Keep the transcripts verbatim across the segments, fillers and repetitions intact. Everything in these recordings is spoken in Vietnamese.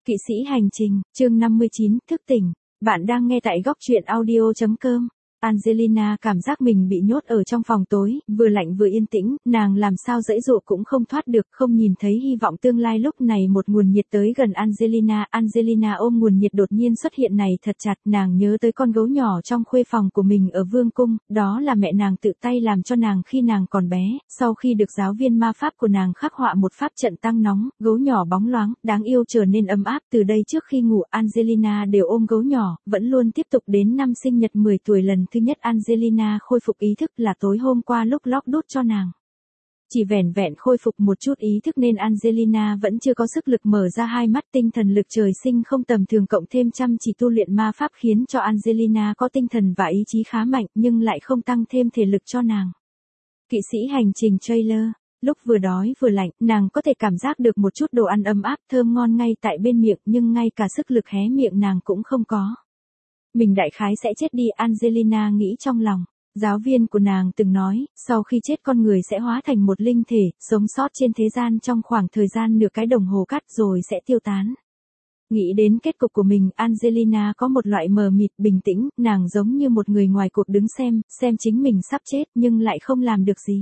Kỵ sĩ hành trình, chương năm mươi chín, thức tỉnh. Bạn đang nghe tại góc truyện audio chấm com. Angelina cảm giác mình bị nhốt ở trong phòng tối, vừa lạnh vừa yên tĩnh, nàng làm sao giãy giụa cũng không thoát được, không nhìn thấy hy vọng tương lai. Lúc này một nguồn nhiệt tới gần Angelina, Angelina ôm nguồn nhiệt đột nhiên xuất hiện này thật chặt, nàng nhớ tới con gấu nhỏ trong khuê phòng của mình ở vương cung, đó là mẹ nàng tự tay làm cho nàng khi nàng còn bé, sau khi được giáo viên ma pháp của nàng khắc họa một pháp trận tăng nóng, gấu nhỏ bóng loáng, đáng yêu trở nên ấm áp. Từ đây trước khi ngủ Angelina đều ôm gấu nhỏ, vẫn luôn tiếp tục đến năm sinh nhật mười tuổi lần thứ nhất Angelina khôi phục ý thức là tối hôm qua lúc Locke đút cho nàng. Chỉ vẻn vẹn khôi phục một chút ý thức nên Angelina vẫn chưa có sức lực mở ra hai mắt. Tinh thần lực trời sinh không tầm thường cộng thêm chăm chỉ tu luyện ma pháp khiến cho Angelina có tinh thần và ý chí khá mạnh nhưng lại không tăng thêm thể lực cho nàng. Kỵ sĩ hành trình trailer. Lúc vừa đói vừa lạnh, nàng có thể cảm giác được một chút đồ ăn ấm áp thơm ngon ngay tại bên miệng nhưng ngay cả sức lực hé miệng nàng cũng không có. Mình đại khái sẽ chết đi, Angelina nghĩ trong lòng. Giáo viên của nàng từng nói, sau khi chết con người sẽ hóa thành một linh thể, sống sót trên thế gian trong khoảng thời gian nửa cái đồng hồ cắt rồi sẽ tiêu tán. Nghĩ đến kết cục của mình, Angelina có một loại mờ mịt bình tĩnh, nàng giống như một người ngoài cuộc đứng xem, xem chính mình sắp chết nhưng lại không làm được gì.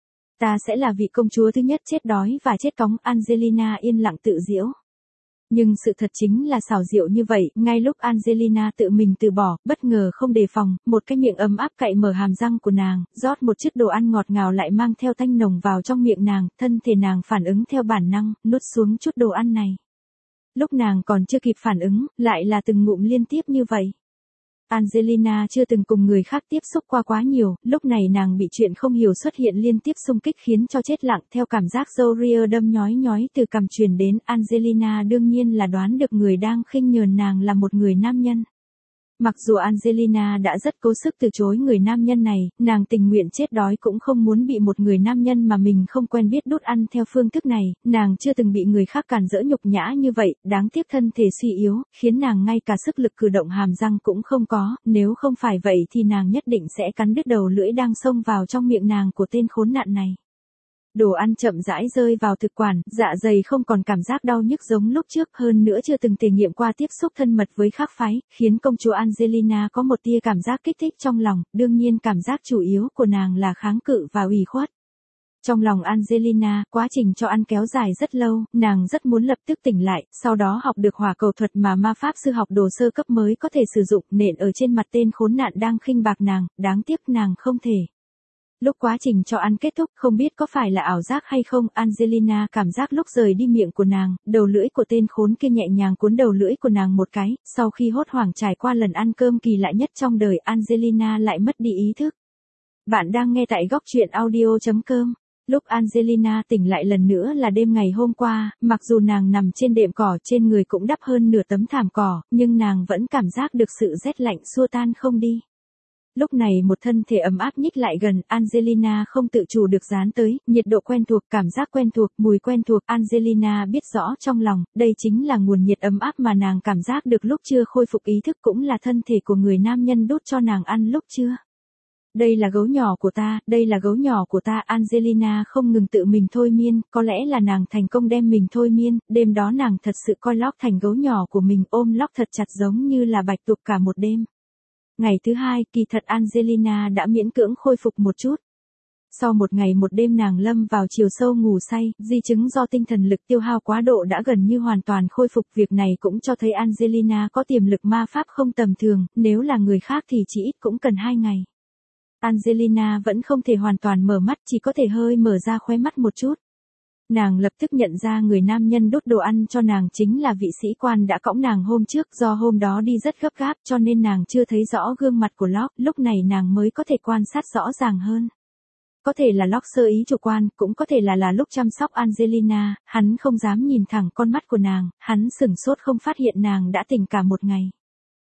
Ta sẽ là vị công chúa thứ nhất chết đói và chết cóng, Angelina yên lặng tự giễu. Nhưng sự thật chính là xảo diệu như vậy, ngay lúc Angelina tự mình từ bỏ, bất ngờ không đề phòng, một cái miệng ấm áp cạy mở hàm răng của nàng, rót một chiếc đồ ăn ngọt ngào lại mang theo thanh nồng vào trong miệng nàng, thân thể nàng phản ứng theo bản năng, nuốt xuống chút đồ ăn này. Lúc nàng còn chưa kịp phản ứng, lại là từng ngụm liên tiếp như vậy. Angelina chưa từng cùng người khác tiếp xúc qua quá nhiều, lúc này nàng bị chuyện không hiểu xuất hiện liên tiếp xung kích khiến cho chết lặng theo cảm giác Zoria đâm nhói nhói từ cằm truyền đến. Angelina đương nhiên là đoán được người đang khinh nhờn nàng là một người nam nhân. Mặc dù Angelina đã rất cố sức từ chối người nam nhân này, nàng tình nguyện chết đói cũng không muốn bị một người nam nhân mà mình không quen biết đút ăn theo phương thức này, nàng chưa từng bị người khác cản rỡ nhục nhã như vậy, đáng tiếc thân thể suy yếu, khiến nàng ngay cả sức lực cử động hàm răng cũng không có, nếu không phải vậy thì nàng nhất định sẽ cắn đứt đầu lưỡi đang xông vào trong miệng nàng của tên khốn nạn này. Đồ ăn chậm rãi rơi vào thực quản, dạ dày không còn cảm giác đau nhức giống lúc trước, hơn nữa chưa từng thể nghiệm qua tiếp xúc thân mật với khác phái, khiến công chúa Angelina có một tia cảm giác kích thích trong lòng, đương nhiên cảm giác chủ yếu của nàng là kháng cự và ủy khuất. Trong lòng Angelina, quá trình cho ăn kéo dài rất lâu, nàng rất muốn lập tức tỉnh lại, sau đó học được hỏa cầu thuật mà ma pháp sư học đồ sơ cấp mới có thể sử dụng, nện ở trên mặt tên khốn nạn đang khinh bạc nàng, đáng tiếc nàng không thể. Lúc quá trình cho ăn kết thúc, không biết có phải là ảo giác hay không, Angelina cảm giác lúc rời đi miệng của nàng, đầu lưỡi của tên khốn kia nhẹ nhàng cuốn đầu lưỡi của nàng một cái, sau khi hốt hoảng trải qua lần ăn cơm kỳ lạ nhất trong đời, Angelina lại mất đi ý thức. Bạn đang nghe tại góc truyện audio chấm com. Lúc Angelina tỉnh lại lần nữa là đêm ngày hôm qua, mặc dù nàng nằm trên đệm cỏ trên người cũng đắp hơn nửa tấm thảm cỏ, nhưng nàng vẫn cảm giác được sự rét lạnh xua tan không đi. Lúc này một thân thể ấm áp nhích lại gần, Angelina không tự chủ được dán tới, nhiệt độ quen thuộc, cảm giác quen thuộc, mùi quen thuộc, Angelina biết rõ trong lòng, đây chính là nguồn nhiệt ấm áp mà nàng cảm giác được lúc chưa khôi phục ý thức, cũng là thân thể của người nam nhân đút cho nàng ăn lúc chưa. Đây là gấu nhỏ của ta, đây là gấu nhỏ của ta, Angelina không ngừng tự mình thôi miên, có lẽ là nàng thành công đem mình thôi miên, đêm đó nàng thật sự coi Locke thành gấu nhỏ của mình, ôm Locke thật chặt giống như là bạch tuộc cả một đêm. Ngày thứ hai, kỳ thật Angelina đã miễn cưỡng khôi phục một chút. Sau một ngày một đêm nàng lâm vào chiều sâu ngủ say, di chứng do tinh thần lực tiêu hao quá độ đã gần như hoàn toàn khôi phục. Việc này cũng cho thấy Angelina có tiềm lực ma pháp không tầm thường, nếu là người khác thì chỉ ít cũng cần hai ngày. Angelina vẫn không thể hoàn toàn mở mắt, chỉ có thể hơi mở ra khóe mắt một chút. Nàng lập tức nhận ra người nam nhân đút đồ ăn cho nàng chính là vị sĩ quan đã cõng nàng hôm trước, do hôm đó đi rất gấp gáp cho nên nàng chưa thấy rõ gương mặt của Locke, lúc này nàng mới có thể quan sát rõ ràng hơn. Có thể là Locke sơ ý chủ quan, cũng có thể là là lúc chăm sóc Angelina, hắn không dám nhìn thẳng con mắt của nàng, hắn sửng sốt không phát hiện nàng đã tỉnh cả một ngày.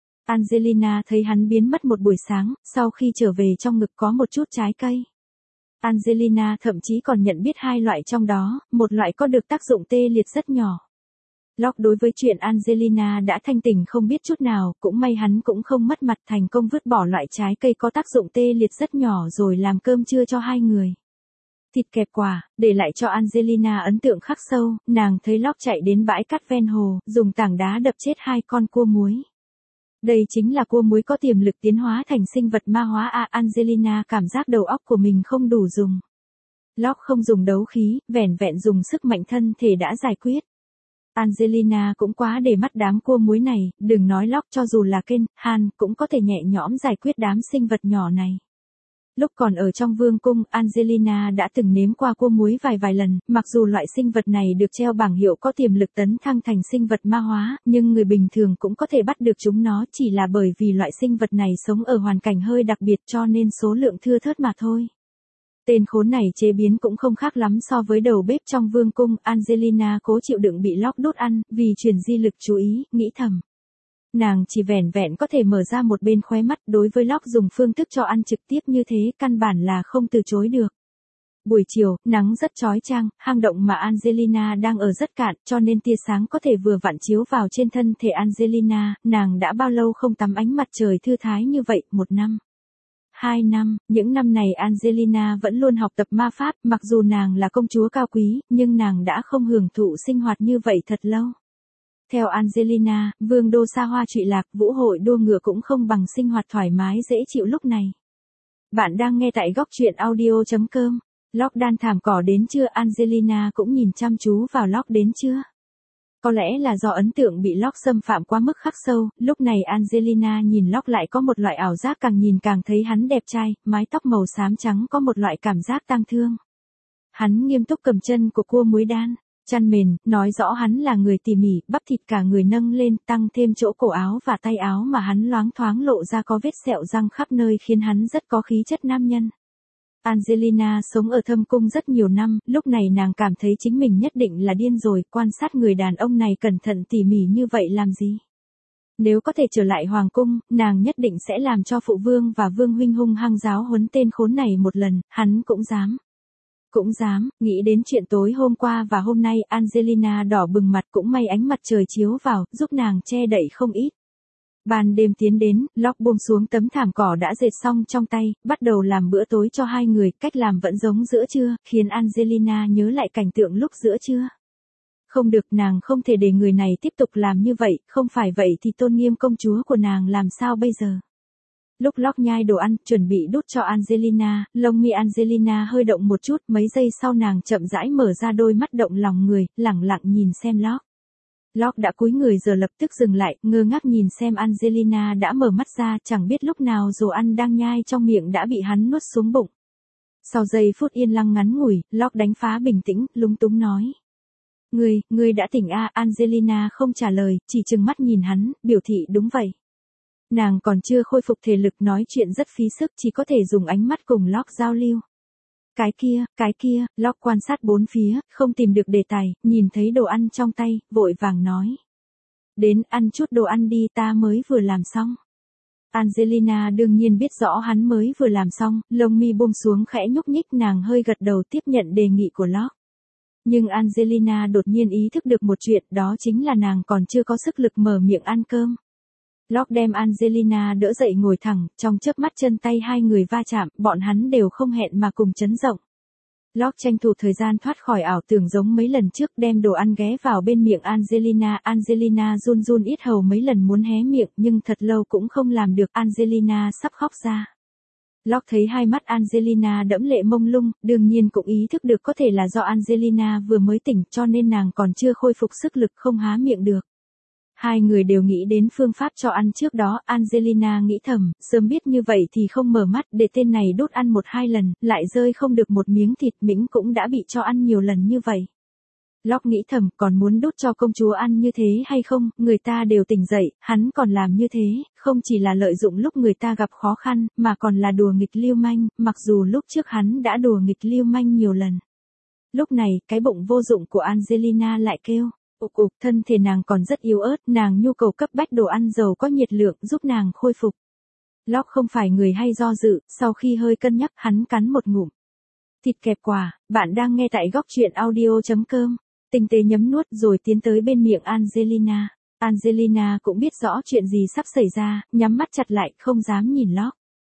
Angelina thấy hắn biến mất một buổi sáng, sau khi trở về trong ngực có một chút trái cây. Angelina thậm chí còn nhận biết hai loại trong đó, một loại có được tác dụng tê liệt rất nhỏ. Locke đối với chuyện Angelina đã thanh tỉnh không biết chút nào, cũng may hắn cũng không mất mặt, thành công vứt bỏ loại trái cây có tác dụng tê liệt rất nhỏ rồi làm cơm trưa cho hai người. thịt kẹp quả, để lại cho Angelina ấn tượng khắc sâu, nàng thấy Locke chạy đến bãi cát ven hồ, dùng tảng đá đập chết hai con cua muối. Đây chính là cua muối có tiềm lực tiến hóa thành sinh vật ma hóa à, Angelina cảm giác đầu óc của mình không đủ dùng. Locke không dùng đấu khí, vẻn vẹn dùng sức mạnh thân thể đã giải quyết. Angelina cũng quá để mắt đám cua muối này, đừng nói Locke, cho dù là Ken, Han cũng có thể nhẹ nhõm giải quyết đám sinh vật nhỏ này. Lúc còn ở trong vương cung, Angelina đã từng nếm qua cua muối vài vài lần, mặc dù loại sinh vật này được treo bảng hiệu có tiềm lực tấn thăng thành sinh vật ma hóa, nhưng người bình thường cũng có thể bắt được chúng, nó chỉ là bởi vì loại sinh vật này sống ở hoàn cảnh hơi đặc biệt cho nên số lượng thưa thớt mà thôi. Tên khốn này chế biến cũng không khác lắm so với đầu bếp trong vương cung, Angelina cố chịu đựng bị Locke đốt ăn, vì truyền di lực chú ý, nghĩ thầm. Nàng chỉ vẻn vẹn có thể mở ra một bên khóe mắt, đối với Locke dùng phương thức cho ăn trực tiếp như thế, căn bản là không từ chối được. Buổi chiều, nắng rất chói chang, hang động mà Angelina đang ở rất cạn, cho nên tia sáng có thể vừa vặn chiếu vào trên thân thể Angelina, nàng đã bao lâu không tắm ánh mặt trời thư thái như vậy, một năm. Hai năm, những năm này Angelina vẫn luôn học tập ma pháp, mặc dù nàng là công chúa cao quý, nhưng nàng đã không hưởng thụ sinh hoạt như vậy thật lâu. Theo Angelina, vương đô xa hoa trụy lạc, vũ hội đua ngựa cũng không bằng sinh hoạt thoải mái dễ chịu lúc này. Bạn đang nghe tại góc truyện audio chấm com. Locke đan thảm cỏ đến chưa? Angelina cũng nhìn chăm chú vào Locke đến chưa? Có lẽ là do ấn tượng bị Locke xâm phạm quá mức khắc sâu, lúc này Angelina nhìn Locke lại có một loại ảo giác, càng nhìn càng thấy hắn đẹp trai, mái tóc màu xám trắng có một loại cảm giác tang thương. Hắn nghiêm túc cầm chân của cua muối đan, chăn mền, nói rõ hắn là người tỉ mỉ, bắp thịt cả người nâng lên, tăng thêm chỗ cổ áo và tay áo mà hắn loáng thoáng lộ ra có vết sẹo răng khắp nơi khiến hắn rất có khí chất nam nhân. Angelina sống ở thâm cung rất nhiều năm, lúc này nàng cảm thấy chính mình nhất định là điên rồi, quan sát người đàn ông này cẩn thận tỉ mỉ như vậy làm gì. Nếu có thể trở lại hoàng cung, nàng nhất định sẽ làm cho phụ vương và vương huynh hung hăng giáo huấn tên khốn này một lần, hắn cũng dám. Cũng dám, nghĩ đến chuyện tối hôm qua và hôm nay, Angelina đỏ bừng mặt, cũng may ánh mặt trời chiếu vào, giúp nàng che đậy không ít. Ban đêm tiến đến, Locke buông xuống tấm thảm cỏ đã dệt xong trong tay, bắt đầu làm bữa tối cho hai người, cách làm vẫn giống giữa trưa, khiến Angelina nhớ lại cảnh tượng lúc giữa trưa. Không được, nàng không thể để người này tiếp tục làm như vậy, không phải vậy thì tôn nghiêm công chúa của nàng làm sao bây giờ. Lúc Locke nhai đồ ăn, chuẩn bị đút cho Angelina, lông mi Angelina hơi động một chút, mấy giây sau nàng chậm rãi mở ra đôi mắt động lòng người, lẳng lặng nhìn xem Locke. Locke đã cúi người giờ lập tức dừng lại, ngơ ngác nhìn xem Angelina đã mở mắt ra, chẳng biết lúc nào đồ ăn đang nhai trong miệng đã bị hắn nuốt xuống bụng. Sau giây phút yên lặng ngắn ngủi, Locke đánh phá bình tĩnh, lúng túng nói. Ngươi, ngươi đã tỉnh à? Angelina không trả lời, chỉ trừng mắt nhìn hắn, biểu thị đúng vậy. Nàng còn chưa khôi phục thể lực, nói chuyện rất phí sức, chỉ có thể dùng ánh mắt cùng Locke giao lưu. Cái kia, cái kia, Locke quan sát bốn phía, không tìm được đề tài, nhìn thấy đồ ăn trong tay, vội vàng nói. Đến, ăn chút đồ ăn đi, ta mới vừa làm xong. Angelina đương nhiên biết rõ hắn mới vừa làm xong, lông mi buông xuống khẽ nhúc nhích, nàng hơi gật đầu tiếp nhận đề nghị của Locke. Nhưng Angelina đột nhiên ý thức được một chuyện, đó chính là nàng còn chưa có sức lực mở miệng ăn cơm. Locke đem Angelina đỡ dậy ngồi thẳng, trong chớp mắt chân tay hai người va chạm, bọn hắn đều không hẹn mà cùng chấn động. Locke tranh thủ thời gian thoát khỏi ảo tưởng giống mấy lần trước, đem đồ ăn ghé vào bên miệng Angelina. Angelina run run yết hầu mấy lần muốn hé miệng, nhưng thật lâu cũng không làm được, Angelina sắp khóc ra. Locke thấy hai mắt Angelina đẫm lệ mông lung, đương nhiên cũng ý thức được có thể là do Angelina vừa mới tỉnh, cho nên nàng còn chưa khôi phục sức lực không há miệng được. Hai người đều nghĩ đến phương pháp cho ăn trước đó, Angelina nghĩ thầm, sớm biết như vậy thì không mở mắt, để tên này đút ăn một hai lần, lại rơi không được một miếng thịt, mình cũng đã bị cho ăn nhiều lần như vậy. Locke nghĩ thầm, còn muốn đút cho công chúa ăn như thế hay không, người ta đều tỉnh dậy, hắn còn làm như thế, không chỉ là lợi dụng lúc người ta gặp khó khăn, mà còn là đùa nghịch lưu manh, mặc dù lúc trước hắn đã đùa nghịch lưu manh nhiều lần. Lúc này, cái bụng vô dụng của Angelina lại kêu. Ục ục, thân thể nàng còn rất yếu ớt, nàng nhu cầu cấp bách đồ ăn giàu có nhiệt lượng giúp nàng khôi phục. Locke không phải người hay do dự, sau khi hơi cân nhắc hắn cắn một ngụm. Thịt kẹp quả, bạn đang nghe tại góc truyện audio chấm com. Tinh tế nhấm nuốt rồi tiến tới bên miệng Angelina. Angelina cũng biết rõ chuyện gì sắp xảy ra, nhắm mắt chặt lại, không dám nhìn Locke.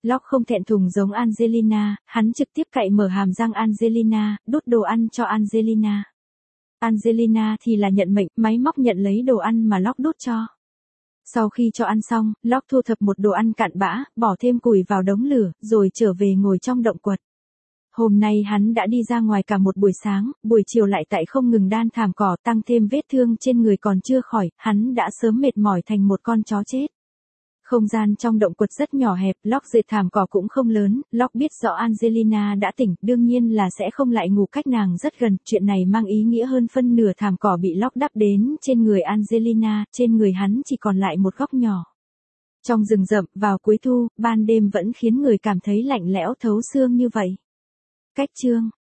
Locke không thẹn thùng giống Angelina, hắn trực tiếp cạy mở hàm răng Angelina, đút đồ ăn cho Angelina. Angelina thì là nhận mệnh, máy móc nhận lấy đồ ăn mà Locke đút cho. Sau khi cho ăn xong, Locke thu thập một đồ ăn cặn bã, bỏ thêm củi vào đống lửa, rồi trở về ngồi trong động quật. Hôm nay hắn đã đi ra ngoài cả một buổi sáng, buổi chiều lại tại không ngừng đan thảm cỏ, tăng thêm vết thương trên người còn chưa khỏi, hắn đã sớm mệt mỏi thành một con chó chết. Không gian trong động quật rất nhỏ hẹp, Locke dệt thảm cỏ cũng không lớn, Locke biết rõ Angelina đã tỉnh, đương nhiên là sẽ không lại ngủ cách nàng rất gần, chuyện này mang ý nghĩa hơn phân nửa thảm cỏ bị Locke đắp đến trên người Angelina, trên người hắn chỉ còn lại một góc nhỏ. Trong rừng rậm, vào cuối thu, ban đêm vẫn khiến người cảm thấy lạnh lẽo thấu xương như vậy. Cách chương